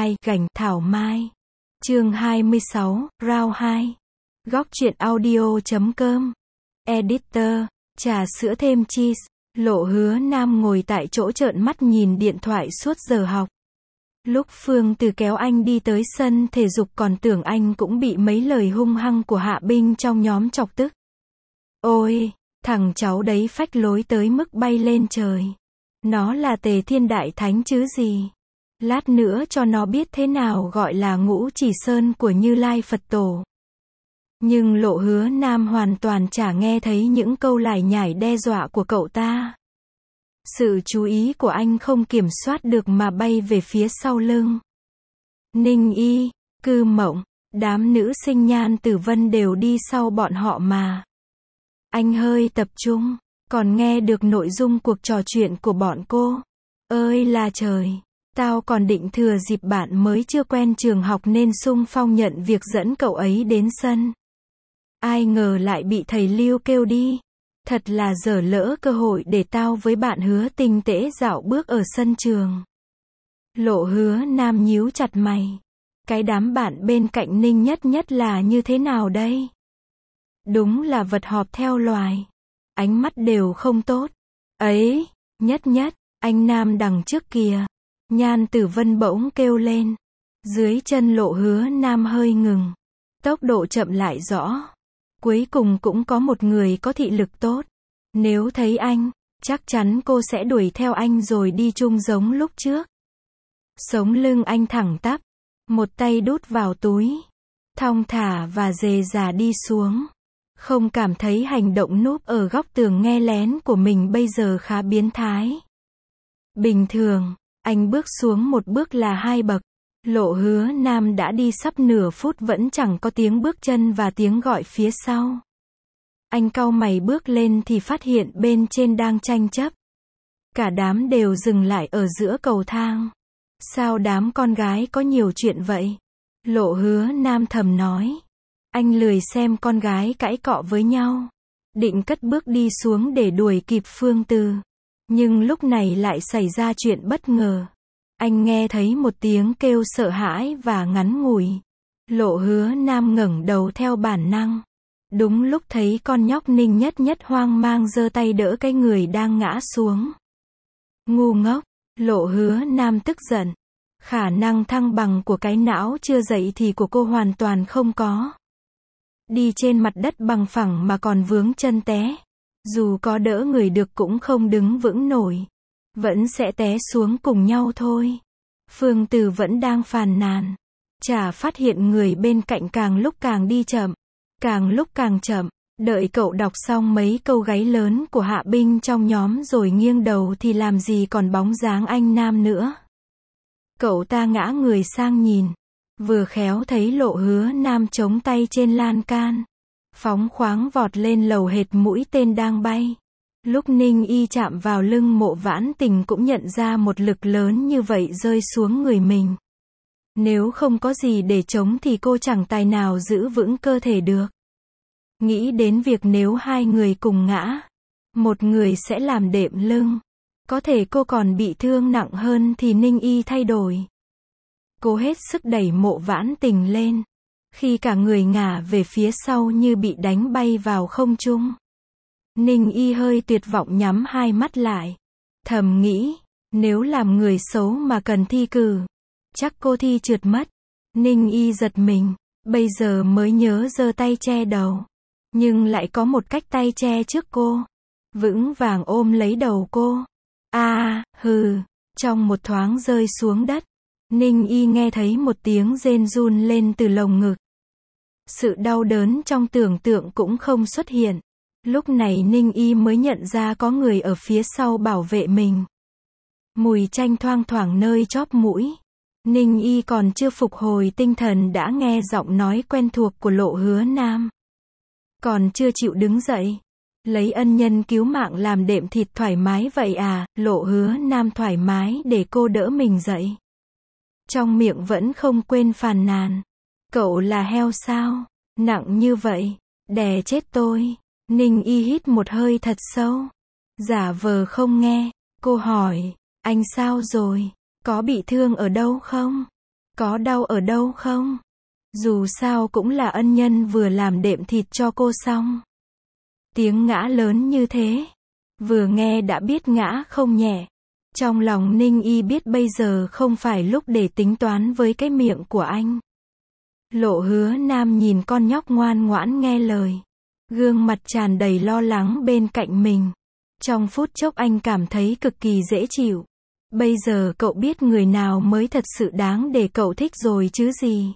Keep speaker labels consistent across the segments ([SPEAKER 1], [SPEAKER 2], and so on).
[SPEAKER 1] 2, gành, thảo mai. Chương 26, round 2. Góc truyện audio.com. Editor, trà sữa thêm cheese. Lộ Hứa Nam ngồi tại chỗ trợn mắt nhìn điện thoại suốt giờ học. Lúc Phương Từ kéo anh đi tới sân thể dục còn tưởng anh cũng bị mấy lời hung hăng của hạ binh trong nhóm chọc tức. Ôi, thằng cháu đấy phách lối tới mức bay lên trời. Nó là Tề Thiên Đại Thánh chứ gì. Lát nữa cho nó biết thế nào gọi là ngũ chỉ sơn của Như Lai Phật Tổ. Nhưng Lộ Hứa Nam hoàn toàn chả nghe thấy những câu lải nhải đe dọa của cậu ta. Sự chú ý của anh không kiểm soát được mà bay về phía sau lưng. Ninh Y, Cư Mộng, đám nữ sinh Nhan Tử Vân đều đi sau bọn họ mà. Anh hơi tập trung, còn nghe được nội dung cuộc trò chuyện của bọn cô. Ơi là trời, tao còn định thừa dịp bạn mới chưa quen trường học nên xung phong nhận việc dẫn cậu ấy đến sân. Ai ngờ lại bị thầy Lưu kêu đi. Thật là dở lỡ cơ hội để tao với bạn Hứa tinh tễ dạo bước ở sân trường. Lộ Hứa Nam nhíu chặt mày. Cái đám bạn bên cạnh Ninh Nhất là như thế nào đây? Đúng là vật họp theo loài. Ánh mắt đều không tốt. Ấy, Nhất, anh Nam đằng trước kìa. Nhan Tử Vân bỗng kêu lên. Dưới chân Lộ Hứa Nam hơi ngừng. Tốc độ chậm lại rõ. Cuối cùng cũng có một người có thị lực tốt. Nếu thấy anh, chắc chắn cô sẽ đuổi theo anh rồi đi chung giống lúc trước. Sống lưng anh thẳng tắp, một tay đút vào túi, thong thả và dề dà đi xuống. Không cảm thấy hành động núp ở góc tường nghe lén của mình bây giờ khá biến thái. Bình thường, anh bước xuống một bước là 2 bậc. Lộ Hứa Nam đã đi sắp nửa phút vẫn chẳng có tiếng bước chân và tiếng gọi phía sau. Anh cau mày bước lên thì phát hiện bên trên đang tranh chấp. Cả đám đều dừng lại ở giữa cầu thang. Sao đám con gái có nhiều chuyện vậy? Lộ Hứa Nam thầm nói. Anh lười xem con gái cãi cọ với nhau. Định cất bước đi xuống để đuổi kịp Phương Từ. Nhưng lúc này lại xảy ra chuyện bất ngờ. Anh nghe thấy một tiếng kêu sợ hãi và ngắn ngủi. Lộ Hứa Nam ngẩng đầu theo bản năng. Đúng lúc thấy con nhóc Ninh Nhất hoang mang giơ tay đỡ cái người đang ngã xuống. Ngu ngốc, Lộ Hứa Nam tức giận. Khả năng thăng bằng của cái não chưa dậy thì của cô hoàn toàn không có. Đi trên mặt đất bằng phẳng mà còn vướng chân té. Dù có đỡ người được cũng không đứng vững nổi. Vẫn sẽ té xuống cùng nhau thôi. Phương Từ vẫn đang phàn nàn. Chả phát hiện người bên cạnh càng lúc càng đi chậm. Càng lúc càng chậm. Đợi cậu đọc xong mấy câu gáy lớn của hạ binh trong nhóm rồi nghiêng đầu thì làm gì còn bóng dáng anh Nam nữa. Cậu ta ngã người sang nhìn. Vừa khéo thấy Lộ Hứa Nam chống tay trên lan can. Phóng khoáng vọt lên lầu hệt mũi tên đang bay. Lúc Ninh Y chạm vào lưng Mộ Vãn Tình cũng nhận ra một lực lớn như vậy rơi xuống người mình. Nếu không có gì để chống thì cô chẳng tài nào giữ vững cơ thể được. Nghĩ đến việc nếu hai người cùng ngã, một người sẽ làm đệm lưng. Có thể cô còn bị thương nặng hơn thì Ninh Y thay đổi. Cô hết sức đẩy Mộ Vãn Tình lên. Khi cả người ngả về phía sau như bị đánh bay vào không trung. Ninh Y hơi tuyệt vọng nhắm hai mắt lại. Thầm nghĩ, nếu làm người xấu mà cần thi cử, chắc cô thi trượt mất. Ninh Y giật mình, bây giờ mới nhớ giơ tay che đầu. Nhưng lại có một cách tay che trước cô. Vững vàng ôm lấy đầu cô. Hừ, trong một thoáng rơi xuống đất. Ninh Y nghe thấy một tiếng rên run lên từ lồng ngực. Sự đau đớn trong tưởng tượng cũng không xuất hiện. Lúc này Ninh Y mới nhận ra có người ở phía sau bảo vệ mình. Mùi chanh thoang thoảng nơi chóp mũi. Ninh Y còn chưa phục hồi tinh thần đã nghe giọng nói quen thuộc của Lộ Hứa Nam. Còn chưa chịu đứng dậy. Lấy ân nhân cứu mạng làm đệm thịt thoải mái vậy à? Lộ Hứa Nam thoải mái để cô đỡ mình dậy. Trong miệng vẫn không quên phàn nàn. Cậu là heo sao? Nặng như vậy. Đè chết tôi. Ninh Y hít một hơi thật sâu. Giả vờ không nghe. Cô hỏi. Anh sao rồi? Có bị thương ở đâu không? Có đau ở đâu không? Dù sao cũng là ân nhân vừa làm đệm thịt cho cô xong. Tiếng ngã lớn như thế. Vừa nghe đã biết ngã không nhẹ. Trong lòng Ninh Y biết bây giờ không phải lúc để tính toán với cái miệng của anh. Lộ Hứa Nam nhìn con nhóc ngoan ngoãn nghe lời. Gương mặt tràn đầy lo lắng bên cạnh mình. Trong phút chốc anh cảm thấy cực kỳ dễ chịu. Bây giờ cậu biết người nào mới thật sự đáng để cậu thích rồi chứ gì.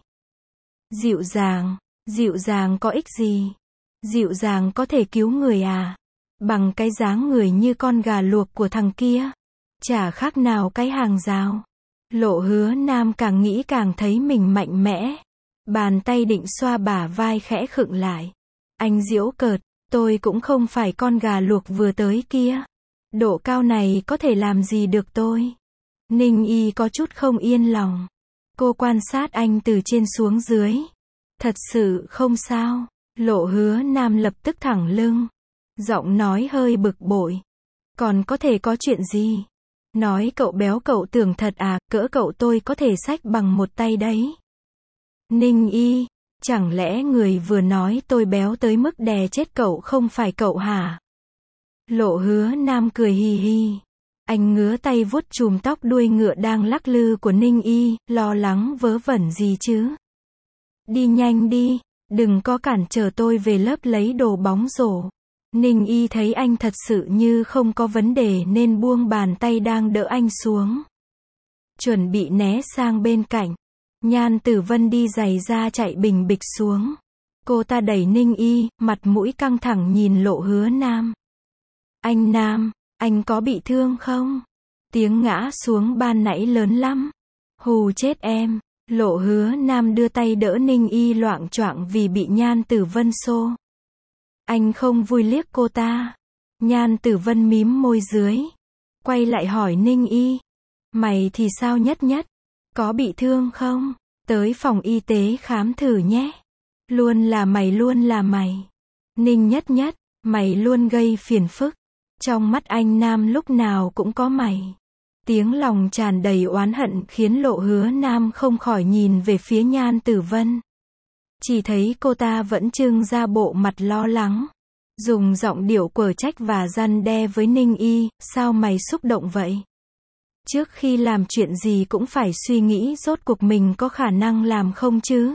[SPEAKER 1] Dịu dàng có ích gì? Dịu dàng có thể cứu người à? Bằng cái dáng người như con gà luộc của thằng kia. Chả khác nào cái hàng rào. Lộ Hứa Nam càng nghĩ càng thấy mình mạnh mẽ. Bàn tay định xoa bả vai khẽ khựng lại. Anh giễu cợt, tôi cũng không phải con gà luộc vừa tới kia. Độ cao này có thể làm gì được tôi? Ninh Y có chút không yên lòng. Cô quan sát anh từ trên xuống dưới. Thật sự không sao. Lộ Hứa Nam lập tức thẳng lưng. Giọng nói hơi bực bội. Còn có thể có chuyện gì? Nói cậu béo cậu tưởng thật à, cỡ cậu tôi có thể xách bằng một tay đấy. Ninh Y, chẳng lẽ người vừa nói tôi béo tới mức đè chết cậu không phải cậu hả? Lộ Hứa Nam cười hì hì. Anh ngứa tay vuốt chùm tóc đuôi ngựa đang lắc lư của Ninh Y, lo lắng vớ vẩn gì chứ? Đi nhanh đi, đừng có cản trở tôi về lớp lấy đồ bóng rổ. Ninh Y thấy anh thật sự như không có vấn đề nên buông bàn tay đang đỡ anh xuống. Chuẩn bị né sang bên cạnh. Nhan Tử Vân đi giày ra chạy bình bịch xuống. Cô ta đẩy Ninh Y, mặt mũi căng thẳng nhìn Lộ Hứa Nam. Anh Nam, anh có bị thương không? Tiếng ngã xuống ban nãy lớn lắm. Hù chết em. Lộ Hứa Nam đưa tay đỡ Ninh Y loạng choạng vì bị Nhan Tử Vân xô. Anh không vui liếc cô ta. Nhan Tử Vân mím môi dưới. Quay lại hỏi Ninh Y. Mày thì sao Nhất Nhất? Có bị thương không? Tới phòng y tế khám thử nhé. Luôn là mày. Ninh Nhất Nhất, mày luôn gây phiền phức. Trong mắt anh Nam lúc nào cũng có mày. Tiếng lòng tràn đầy oán hận khiến Lộ Hứa Nam không khỏi nhìn về phía Nhan Tử Vân. Chỉ thấy cô ta vẫn trưng ra bộ mặt lo lắng. Dùng giọng điệu quở trách và răn đe với Ninh Y, sao mày xúc động vậy? Trước khi làm chuyện gì cũng phải suy nghĩ rốt cuộc mình có khả năng làm không chứ?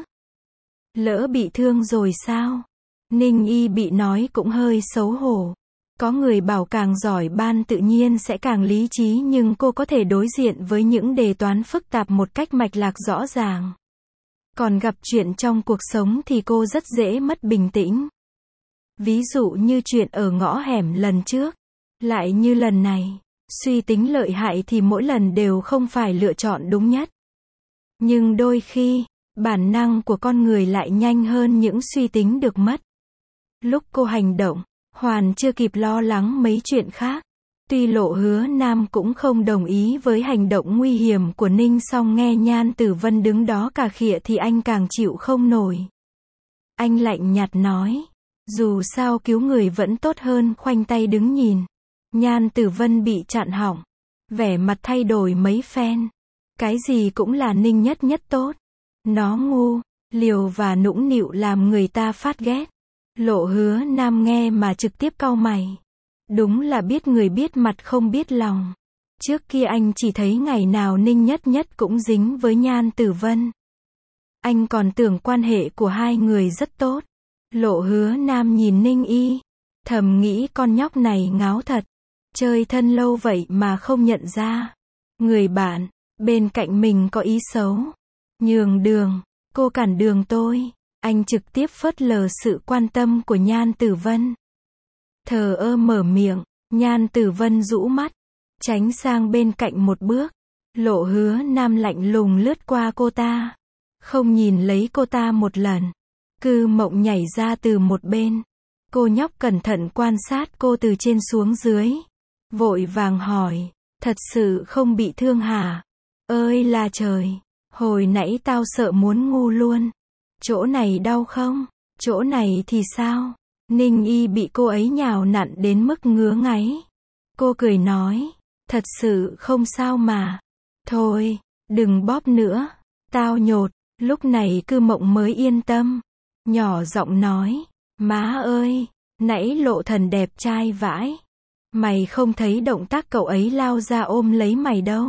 [SPEAKER 1] Lỡ bị thương rồi sao? Ninh Y bị nói cũng hơi xấu hổ. Có người bảo càng giỏi ban tự nhiên sẽ càng lý trí nhưng cô có thể đối diện với những đề toán phức tạp một cách mạch lạc rõ ràng. Còn gặp chuyện trong cuộc sống thì cô rất dễ mất bình tĩnh. Ví dụ như chuyện ở ngõ hẻm lần trước. Lại như lần này. Suy tính lợi hại thì mỗi lần đều không phải lựa chọn đúng nhất. Nhưng đôi khi, bản năng của con người lại nhanh hơn những suy tính được mất. Lúc cô hành động, Hoàn chưa kịp lo lắng mấy chuyện khác. Tuy Lộ Hứa Nam cũng không đồng ý với hành động nguy hiểm của Ninh song nghe Nhan Tử Vân đứng đó cà khịa thì anh càng chịu không nổi. Anh lạnh nhạt nói, dù sao cứu người vẫn tốt hơn khoanh tay đứng nhìn. Nhan Tử Vân bị chặn họng, vẻ mặt thay đổi mấy phen. Cái gì cũng là Ninh Nhất Nhất tốt. Nó ngu, liều và nũng nịu làm người ta phát ghét. Lộ Hứa Nam nghe mà trực tiếp cau mày. Đúng là biết người biết mặt không biết lòng. Trước kia anh chỉ thấy ngày nào Ninh Nhất Nhất cũng dính với Nhan Tử Vân. Anh còn tưởng quan hệ của hai người rất tốt. Lộ Hứa Nam nhìn Ninh Y, thầm nghĩ con nhóc này ngáo thật. Chơi thân lâu vậy mà không nhận ra. Người bạn, bên cạnh mình có ý xấu. Nhường đường, cô cản đường tôi. Anh trực tiếp phớt lờ sự quan tâm của Nhan Tử Vân. Thờ ơ mở miệng, Nhan Tử Vân rũ mắt, tránh sang bên cạnh một bước. Lộ Hứa Nam lạnh lùng lướt qua cô ta. Không nhìn lấy cô ta một lần. Cư Mộng nhảy ra từ một bên. Cô nhóc cẩn thận quan sát cô từ trên xuống dưới. Vội vàng hỏi, thật sự không bị thương hả? Ơi là trời, hồi nãy tao sợ muốn ngu luôn. Chỗ này đau không? Chỗ này thì sao? Ninh Y bị cô ấy nhào nặn đến mức ngứa ngáy. Cô cười nói, thật sự không sao mà. Thôi, đừng bóp nữa. Tao nhột, lúc này Cư Mộng mới yên tâm. Nhỏ giọng nói, má ơi, nãy Lộ Thần đẹp trai vãi. Mày không thấy động tác cậu ấy lao ra ôm lấy mày đâu.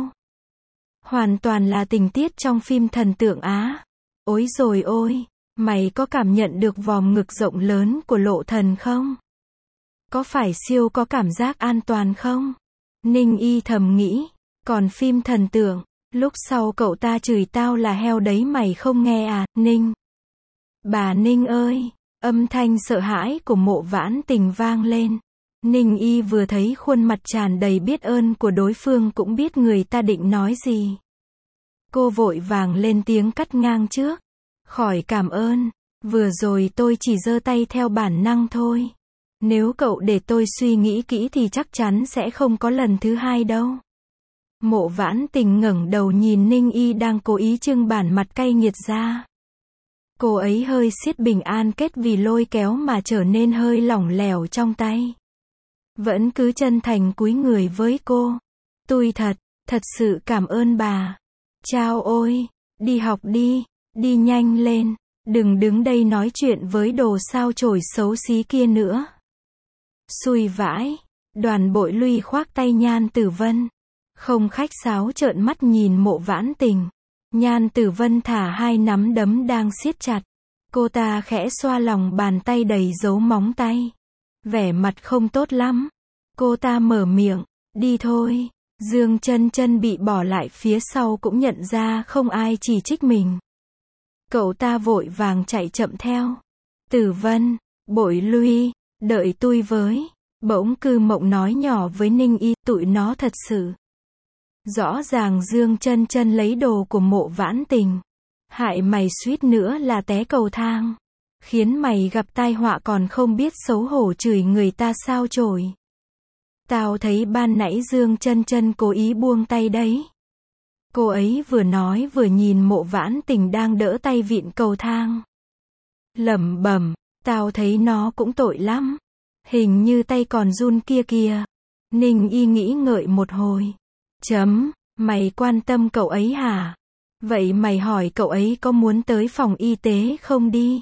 [SPEAKER 1] Hoàn toàn là tình tiết trong phim thần tượng Á. Ối rồi ôi, mày có cảm nhận được vòm ngực rộng lớn của Lộ Thần không? Có phải siêu có cảm giác an toàn không? Ninh Y thầm nghĩ, còn phim thần tượng, lúc sau cậu ta chửi tao là heo đấy mày không nghe à, Ninh. Bà Ninh ơi, âm thanh sợ hãi của Mộ Vãn Tình vang lên. Ninh Y vừa thấy khuôn mặt tràn đầy biết ơn của đối phương cũng biết người ta định nói gì. Cô vội vàng lên tiếng cắt ngang trước. Khỏi cảm ơn, vừa rồi tôi chỉ giơ tay theo bản năng thôi. Nếu cậu để tôi suy nghĩ kỹ thì chắc chắn sẽ không có lần thứ hai đâu. Mộ Vãn Tình ngẩng đầu nhìn Ninh Y đang cố ý trưng bản mặt cay nghiệt ra. Cô ấy hơi siết bình an kết vì lôi kéo mà trở nên hơi lỏng lẻo trong tay. Vẫn cứ chân thành cúi người với cô. Tui thật sự cảm ơn bà. Chao ôi, đi học đi, đi nhanh lên, đừng đứng đây nói chuyện với đồ sao chổi xấu xí kia nữa. Xui vãi, Đoàn Bội Luy khoác tay Nhan Tử Vân. Không khách sáo trợn mắt nhìn Mộ Vãn Tình. Nhan Tử Vân thả hai nắm đấm đang siết chặt. Cô ta khẽ xoa lòng bàn tay đầy dấu móng tay. Vẻ mặt không tốt lắm. Cô ta mở miệng, đi thôi. Dương Chân Chân bị bỏ lại phía sau cũng nhận ra không ai chỉ trích mình. Cậu ta vội vàng chạy chậm theo. Tử Vân, Bội Luy, đợi tui với. Bỗng Cư Mộng nói nhỏ với Ninh Y, tụi nó thật sự. Rõ ràng Dương Chân Chân lấy đồ của Mộ Vãn Tình. Hại mày suýt nữa là té cầu thang. Khiến mày gặp tai họa còn không biết xấu hổ chửi người ta sao chổi. Tao thấy ban nãy Dương Chân Chân cố ý buông tay đấy. Cô ấy vừa nói vừa nhìn Mộ Vãn Tình đang đỡ tay vịn cầu thang. Lẩm bẩm, tao thấy nó cũng tội lắm. Hình như tay còn run kia kìa. Ninh Y nghĩ ngợi một hồi. Mày quan tâm cậu ấy hả? Vậy mày hỏi cậu ấy có muốn tới phòng y tế không đi?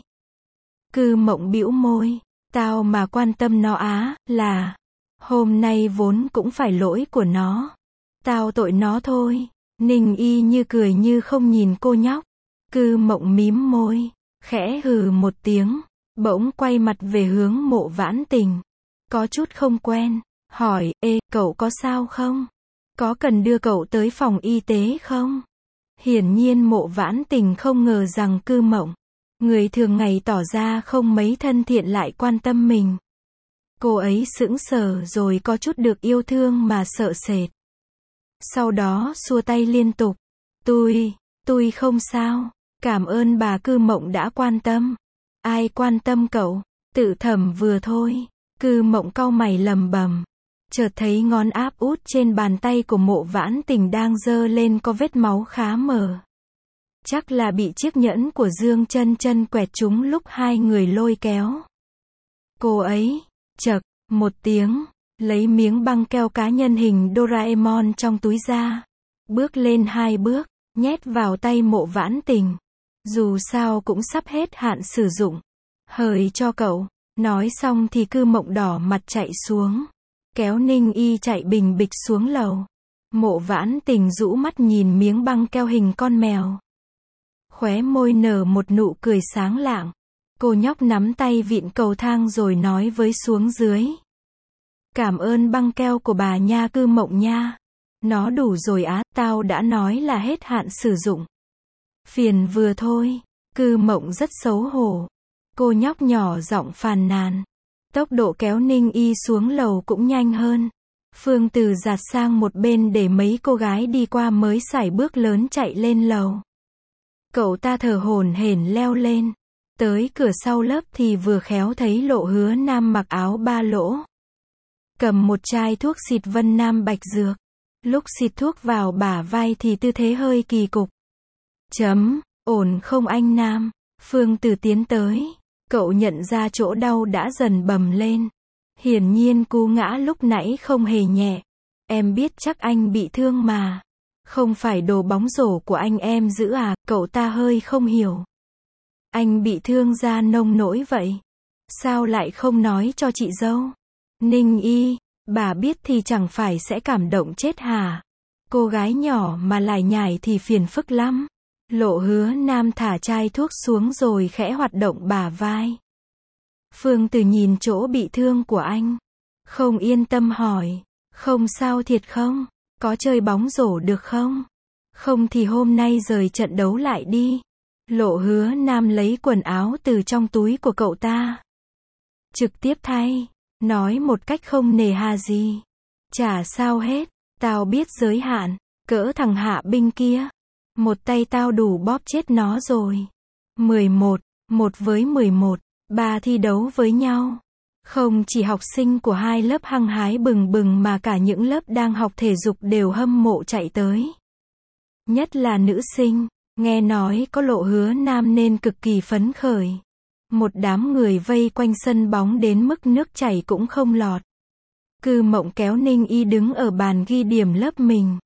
[SPEAKER 1] Cư Mộng bĩu môi. Tao mà quan tâm nó á, là hôm nay vốn cũng phải lỗi của nó. Tao tội nó thôi. Ninh Y như cười như không nhìn cô nhóc. Cư Mộng mím môi, khẽ hừ một tiếng, bỗng quay mặt về hướng Mộ Vãn Tình. Có chút không quen, hỏi, cậu có sao không? Có cần đưa cậu tới phòng y tế không? Hiển nhiên Mộ Vãn Tình không ngờ rằng Cư Mộng, người thường ngày tỏ ra không mấy thân thiện lại quan tâm mình. Cô ấy sững sờ rồi có chút được yêu thương mà sợ sệt. Sau đó xua tay liên tục. Tôi không sao. Cảm ơn bà Cư Mộng đã quan tâm. Ai quan tâm cậu? Tự thầm vừa thôi. Cư Mộng cau mày lầm bầm. Chợt thấy ngón áp út trên bàn tay của Mộ Vãn Tình đang dơ lên có vết máu khá mờ. Chắc là bị chiếc nhẫn của Dương Chân Chân quẹt trúng lúc hai người lôi kéo. Cô ấy, chậc, một tiếng, lấy miếng băng keo cá nhân hình Doraemon trong túi ra. Bước lên hai bước, nhét vào tay Mộ Vãn Tình. Dù sao cũng sắp hết hạn sử dụng. Hời cho cậu. Nói xong thì Cư Mộng đỏ mặt chạy xuống. Kéo Ninh Y chạy bình bịch xuống lầu. Mộ Vãn Tình rũ mắt nhìn miếng băng keo hình con mèo. Khóe môi nở một nụ cười sáng lạng. Cô nhóc nắm tay vịn cầu thang rồi nói với xuống dưới. Cảm ơn băng keo của bà nha Cư Mộng nha. Nó đủ rồi á, tao đã nói là hết hạn sử dụng. Phiền vừa thôi. Cư Mộng rất xấu hổ. Cô nhóc nhỏ giọng phàn nàn. Tốc độ kéo Ninh Y xuống lầu cũng nhanh hơn. Phương Từ giạt sang một bên để mấy cô gái đi qua mới sải bước lớn chạy lên lầu. Cậu ta thở hổn hển leo lên. Tới cửa sau lớp thì vừa khéo thấy Lộ Hứa Nam mặc áo ba lỗ. Cầm một chai thuốc xịt Vân Nam Bạch Dược. Lúc xịt thuốc vào bả vai thì tư thế hơi kỳ cục. Ổn không anh Nam? Phương Từ tiến tới. Cậu nhận ra chỗ đau đã dần bầm lên. Hiển nhiên cú ngã lúc nãy không hề nhẹ. Em biết chắc anh bị thương mà. Không phải đồ bóng rổ của anh em giữ à, cậu ta hơi không hiểu. Anh bị thương da nông nỗi vậy. Sao lại không nói cho chị dâu? Ninh Y, bà biết thì chẳng phải sẽ cảm động chết hả? Cô gái nhỏ mà lải nhải thì phiền phức lắm. Lộ Hứa Nam thả chai thuốc xuống rồi khẽ hoạt động bả vai. Phương Từ nhìn chỗ bị thương của anh. Không yên tâm hỏi. Không sao thiệt không? Có chơi bóng rổ được không? Không thì hôm nay rời trận đấu lại đi. Lộ Hứa Nam lấy quần áo từ trong túi của cậu ta. Trực tiếp thay. Nói một cách không nề hà gì. Chả sao hết. Tao biết giới hạn. Cỡ thằng Hạ Binh kia. Một tay tao đủ bóp chết nó rồi. 11, 1 với 11, 3 thi đấu với nhau. Không chỉ học sinh của hai lớp hăng hái bừng bừng mà cả những lớp đang học thể dục đều hâm mộ chạy tới. Nhất là nữ sinh, nghe nói có Lộ Hứa Nam nên cực kỳ phấn khởi. Một đám người vây quanh sân bóng đến mức nước chảy cũng không lọt. Cư Mộng kéo Ninh Y đứng ở bàn ghi điểm lớp mình.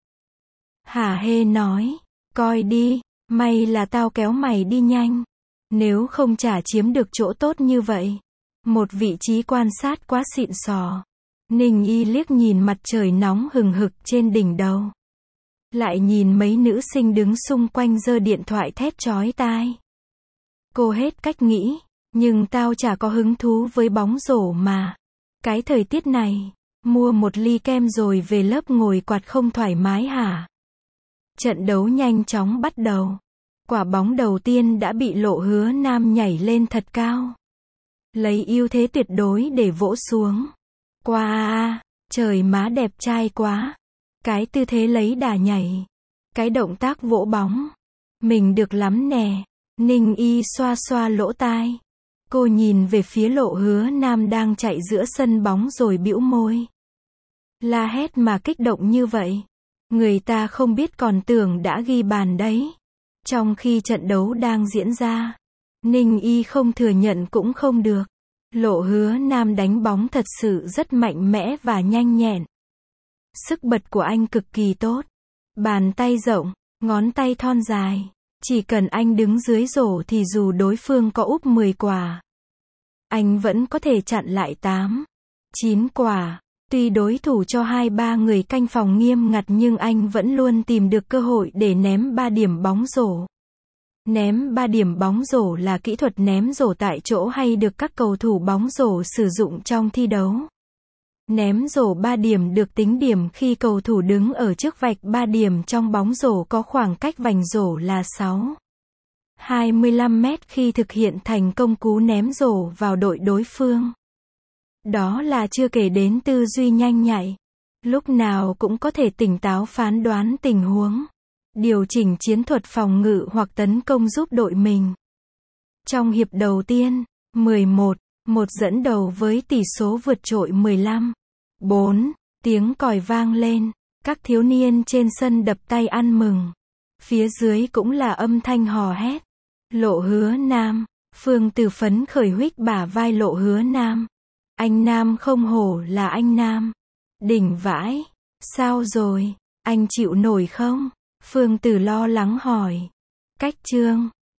[SPEAKER 1] Hả hê nói, coi đi, may là tao kéo mày đi nhanh. Nếu không chả chiếm được chỗ tốt như vậy. Một vị trí quan sát quá xịn sò. Ninh Y liếc nhìn mặt trời nóng hừng hực trên đỉnh đầu. Lại nhìn mấy nữ sinh đứng xung quanh giơ điện thoại thét chói tai. Cô hết cách nghĩ, nhưng tao chả có hứng thú với bóng rổ mà. Cái thời tiết này, mua một ly kem rồi về lớp ngồi quạt không thoải mái hả? Trận đấu nhanh chóng bắt đầu. Quả bóng đầu tiên đã bị Lộ Hứa Nam nhảy lên thật cao. Lấy ưu thế tuyệt đối để vỗ xuống. Wow, trời má đẹp trai quá. Cái tư thế lấy đà nhảy. Cái động tác vỗ bóng. Mình được lắm nè. Ninh Y xoa xoa lỗ tai. Cô nhìn về phía Lộ Hứa Nam đang chạy giữa sân bóng rồi bĩu môi. La hét mà kích động như vậy. Người ta không biết còn tưởng đã ghi bàn đấy. Trong khi trận đấu đang diễn ra, Ninh Y không thừa nhận cũng không được. Lộ Hứa Nam đánh bóng thật sự rất mạnh mẽ và nhanh nhẹn. Sức bật của anh cực kỳ tốt. Bàn tay rộng, ngón tay thon dài. Chỉ cần anh đứng dưới rổ thì dù đối phương có úp 10 quả, anh vẫn có thể chặn lại 8, 9 quả. Tuy đối thủ cho 2-3 người canh phòng nghiêm ngặt nhưng anh vẫn luôn tìm được cơ hội để ném 3 điểm bóng rổ. Ném 3 điểm bóng rổ là kỹ thuật ném rổ tại chỗ hay được các cầu thủ bóng rổ sử dụng trong thi đấu. Ném rổ 3 điểm được tính điểm khi cầu thủ đứng ở trước vạch 3 điểm trong bóng rổ có khoảng cách vành rổ là 6,25 mét khi thực hiện thành công cú ném rổ vào đội đối phương. Đó là chưa kể đến tư duy nhanh nhạy. Lúc nào cũng có thể tỉnh táo phán đoán tình huống. Điều chỉnh chiến thuật phòng ngự hoặc tấn công giúp đội mình. Trong hiệp đầu tiên, 11-1 dẫn đầu với tỷ số vượt trội 15-4, tiếng còi vang lên. Các thiếu niên trên sân đập tay ăn mừng. Phía dưới cũng là âm thanh hò hét. Lộ Hứa Nam, Phương Từ phấn khởi huých bả vai Lộ Hứa Nam. Anh Nam không hổ là anh Nam. Đỉnh vãi. Sao rồi? Anh chịu nổi không? Phương Từ lo lắng hỏi. Cách chương